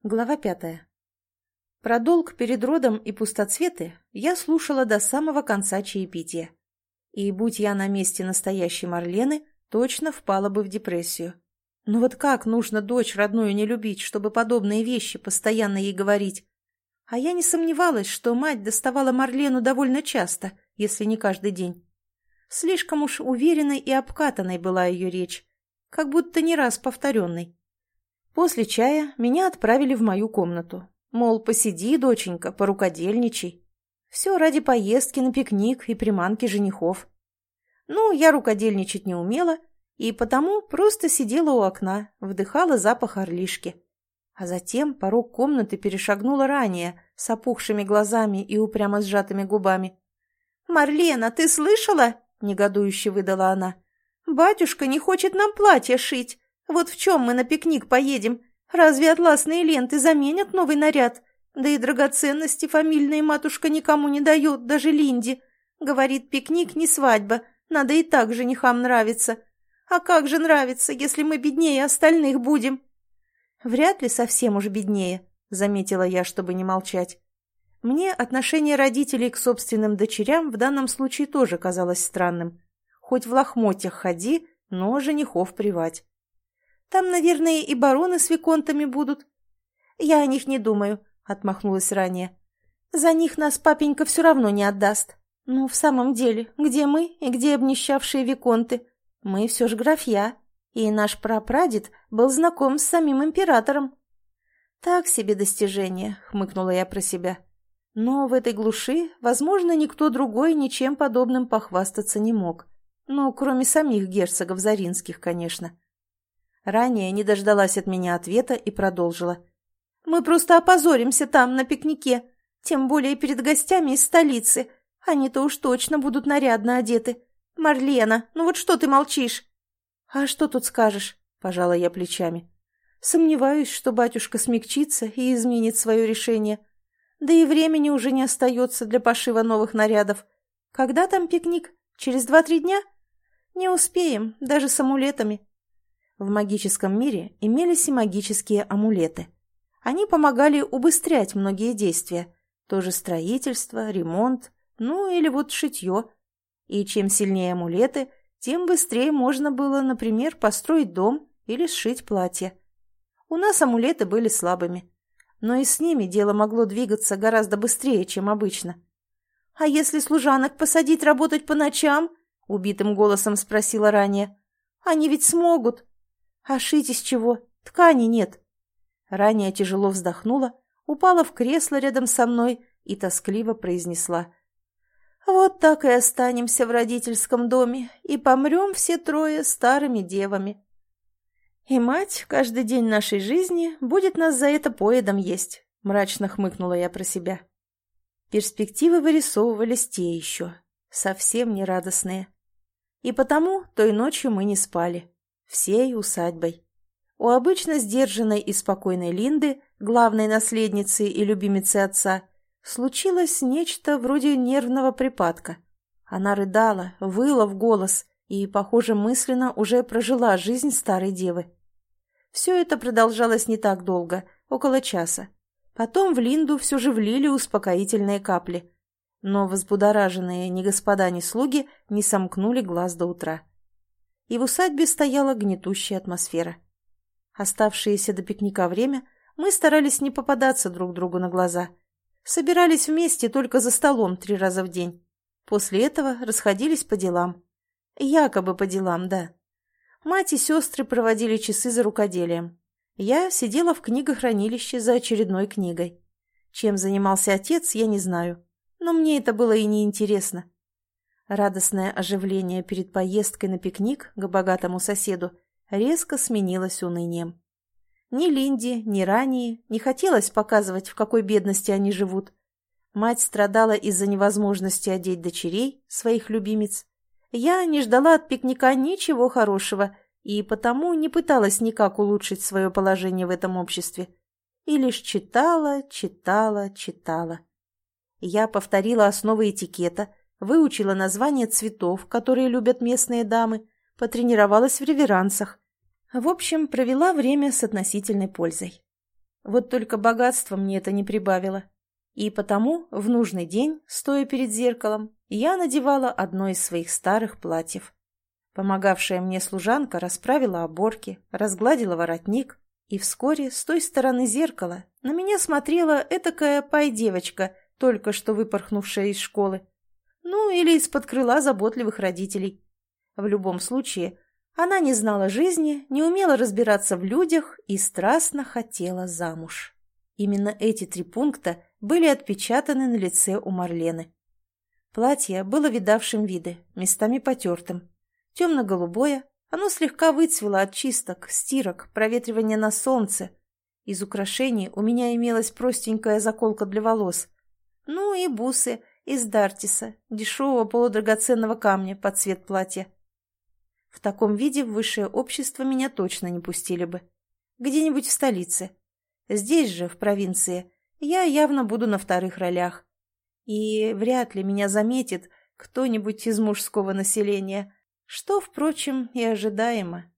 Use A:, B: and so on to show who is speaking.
A: Глава 5. Про долг перед родом и пустоцветы я слушала до самого конца чаепития. И будь я на месте настоящей Марлены, точно впала бы в депрессию. Но вот как нужно дочь родную не любить, чтобы подобные вещи постоянно ей говорить? А я не сомневалась, что мать доставала Марлену довольно часто, если не каждый день. Слишком уж уверенной и обкатанной была ее речь, как будто не раз повторенной. После чая меня отправили в мою комнату. Мол, посиди, доченька, порукодельничай. Все ради поездки на пикник и приманки женихов. Ну, я рукодельничать не умела, и потому просто сидела у окна, вдыхала запах орлишки. А затем порог комнаты перешагнула ранее, с опухшими глазами и упрямо сжатыми губами. «Марлена, ты слышала?» — негодующе выдала она. «Батюшка не хочет нам платье шить. Вот в чем мы на пикник поедем? Разве атласные ленты заменят новый наряд? Да и драгоценности фамильные матушка никому не дает, даже Линде. Говорит, пикник не свадьба, надо и так женихам нравиться. А как же нравится, если мы беднее остальных будем?» «Вряд ли совсем уж беднее», — заметила я, чтобы не молчать. Мне отношение родителей к собственным дочерям в данном случае тоже казалось странным. Хоть в лохмотьях ходи, но женихов привать. Там, наверное, и бароны с виконтами будут. Я о них не думаю, — отмахнулась ранее. За них нас папенька все равно не отдаст. Ну, в самом деле, где мы и где обнищавшие виконты? Мы все ж графья, и наш прапрадед был знаком с самим императором. Так себе достижение, — хмыкнула я про себя. Но в этой глуши, возможно, никто другой ничем подобным похвастаться не мог. Ну, кроме самих герцогов Заринских, конечно. Ранее не дождалась от меня ответа и продолжила. «Мы просто опозоримся там, на пикнике, тем более перед гостями из столицы. Они-то уж точно будут нарядно одеты. Марлена, ну вот что ты молчишь?» «А что тут скажешь?» – пожала я плечами. «Сомневаюсь, что батюшка смягчится и изменит свое решение. Да и времени уже не остается для пошива новых нарядов. Когда там пикник? Через 2-3 дня? Не успеем, даже с амулетами». В магическом мире имелись и магические амулеты. Они помогали убыстрять многие действия. Тоже строительство, ремонт, ну или вот шитье. И чем сильнее амулеты, тем быстрее можно было, например, построить дом или сшить платье. У нас амулеты были слабыми. Но и с ними дело могло двигаться гораздо быстрее, чем обычно. «А если служанок посадить работать по ночам?» — убитым голосом спросила ранее. «Они ведь смогут». «А шить из чего? Ткани нет». Ранее тяжело вздохнула, упала в кресло рядом со мной и тоскливо произнесла. «Вот так и останемся в родительском доме и помрем все трое старыми девами. И мать каждый день нашей жизни будет нас за это поедом есть», — мрачно хмыкнула я про себя. Перспективы вырисовывались те еще, совсем нерадостные. И потому той ночью мы не спали. Всей усадьбой. У обычно сдержанной и спокойной Линды, главной наследницы и любимицы отца, случилось нечто вроде нервного припадка. Она рыдала, выла в голос и, похоже, мысленно уже прожила жизнь старой девы. Все это продолжалось не так долго, около часа. Потом в Линду все же влили успокоительные капли. Но возбудораженные ни господа, ни слуги не сомкнули глаз до утра. И в усадьбе стояла гнетущая атмосфера. Оставшееся до пикника время мы старались не попадаться друг другу на глаза. Собирались вместе только за столом 3 раза в день. После этого расходились по делам. Якобы по делам, да. Мать и сестры проводили часы за рукоделием. Я сидела в книгохранилище за очередной книгой. Чем занимался отец, я не знаю. Но мне это было и не интересно. Радостное оживление перед поездкой на пикник к богатому соседу резко сменилось унынием. Ни Линде, ни ранее не хотелось показывать, в какой бедности они живут. Мать страдала из-за невозможности одеть дочерей, своих любимиц. Я не ждала от пикника ничего хорошего и потому не пыталась никак улучшить свое положение в этом обществе. И лишь читала. Я повторила основы этикета, выучила названия цветов, которые любят местные дамы, потренировалась в реверансах. В общем, провела время с относительной пользой. Вот только богатства мне это не прибавило. И потому в нужный день, стоя перед зеркалом, я надевала одно из своих старых платьев. Помогавшая мне служанка расправила оборки, разгладила воротник, и вскоре с той стороны зеркала на меня смотрела этакая пай-девочка, только что выпорхнувшая из школы. Ну, или из-под крыла заботливых родителей. В любом случае, она не знала жизни, не умела разбираться в людях и страстно хотела замуж. Именно эти 3 пункта были отпечатаны на лице у Марлены. Платье было видавшим виды, местами потертым. Темно-голубое, оно слегка выцвело от чисток, стирок, проветривания на солнце. Из украшений у меня имелась простенькая заколка для волос. Ну и бусы из дартиса, дешевого полудрагоценного камня под цвет платья. В таком виде в высшее общество меня точно не пустили бы. Где-нибудь в столице. Здесь же, в провинции, я явно буду на вторых ролях. И вряд ли меня заметит кто-нибудь из мужского населения, что, впрочем, и ожидаемо.